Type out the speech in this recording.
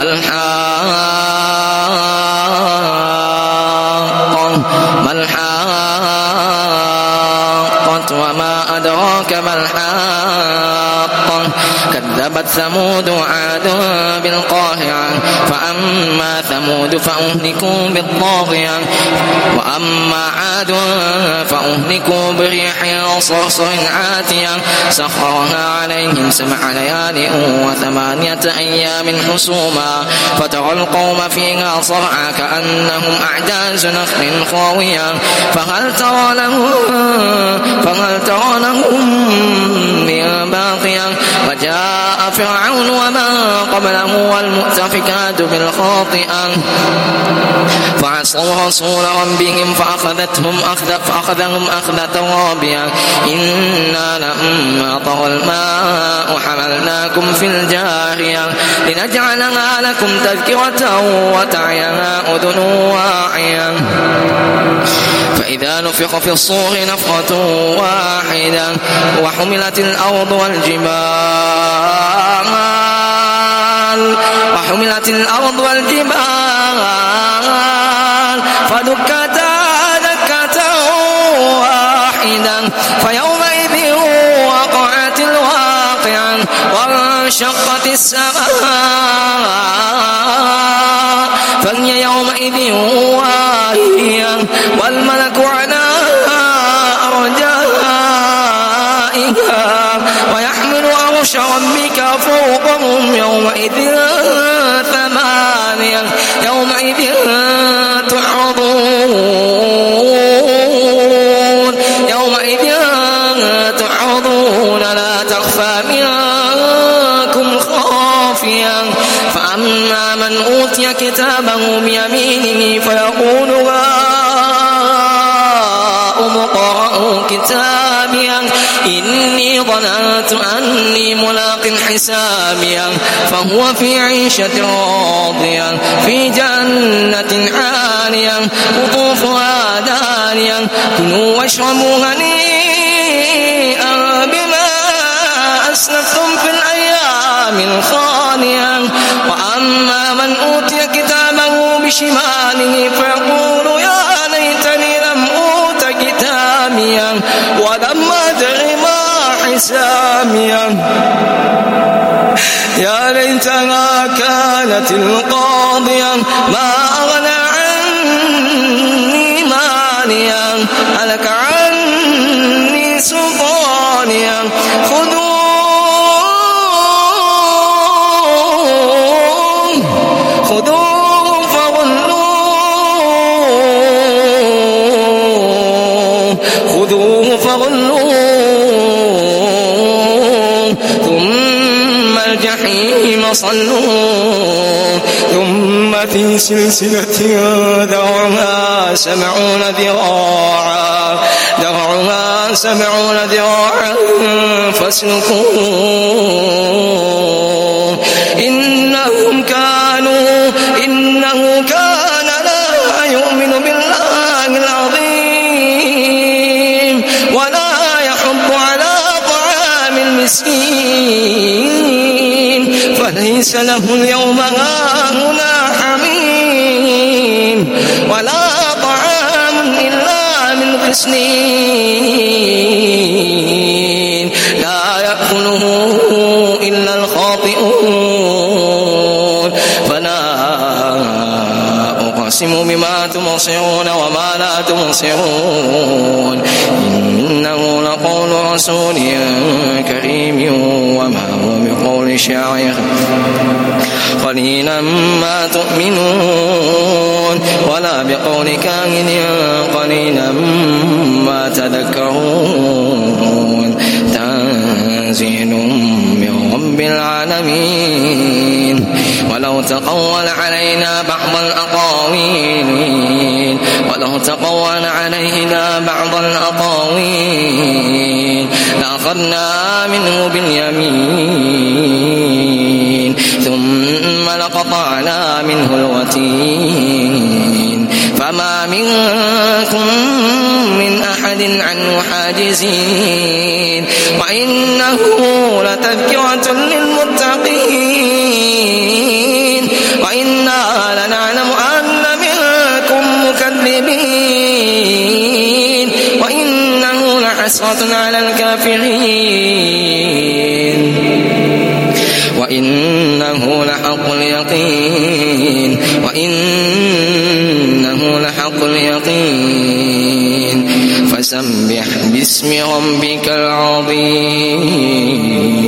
ما الحاقة وما أدراك ما الحاقة كذبت ثمود وعاد بالقارعة فأما ثمود فأهلكوا بالطاغية وأما عاد فأهلكوا بريح صرصر عاتية سخرها عليهم 7 ليال و8 أيام حسوما فترى القوم فيها صرعى كأنهم أعجاز نخل خاوية فهل ترى لهم من باقية وجاء فرعون ومن قبله والمؤتفكات بالخاطئة فعصوا رسول ربهم فأخذهم أخذة رابية إنا لما طغى الماء حملناكم في الجارية لنجعلها لكم تذكرة وتعيها أذن واعية فإذا نفخ في الصور نفخة واحدة وحملت الأرض والجبال فدكتا دكة واحدة فيومئذ وقعت الواقعة وانشقت السماء فهي يومئذ واهية والملك على أرجائها ويحمل عرش ربك فوقهم يومئذ 8 يومئذ تعرضون لا تخفى منكم خافية فأما من أوتي كتابه بيمينه فيقول هاؤم اقرءوا كتابيه إني ظننت أني ملاق حسابيه فهو في عيشة راضية في جنة عالية قطوفها دانية كلوا واشربوا هنيئا بما أسلفتم في الأيام الخالية وأما من أوتي كتابه بشماله فيقول يا ليتني لم أوت كتابيه ولم أدر ما حسابيه يا ليتها كانت القاضية ما أغنى عني ماليا هلك عني سلطانيا خذوه فغلوه ثم الجحيم صلوه ثم في سلسلة ذرعها 70 ذراعا فاسلكوه إنه كان لا يؤمن بالله العظيم ولا يحض على طعام المسكين فليس له اليوم هاهنا حميم ولا طعام إلا من غسلين لا يأكله إلا الخاطئون فلا أقسم بما تبصرون وما لا تبصرون إنه لقول رسول كريم وما هو بقول شاعر قليلا ما تؤمنون ولا بقول كاهن قليلا ما تذكرون تنزيل من رب العالمين ولو تقول علينا بعض الأقاويل لأخذنا منه باليمين ثم لقطعنا منه الوتين فما منكم من أحد عنه حاجزين وإنه لتذكرة للمتقين حسرة على الكافرين وإنه لحق اليقين فسبح باسم ربك العظيم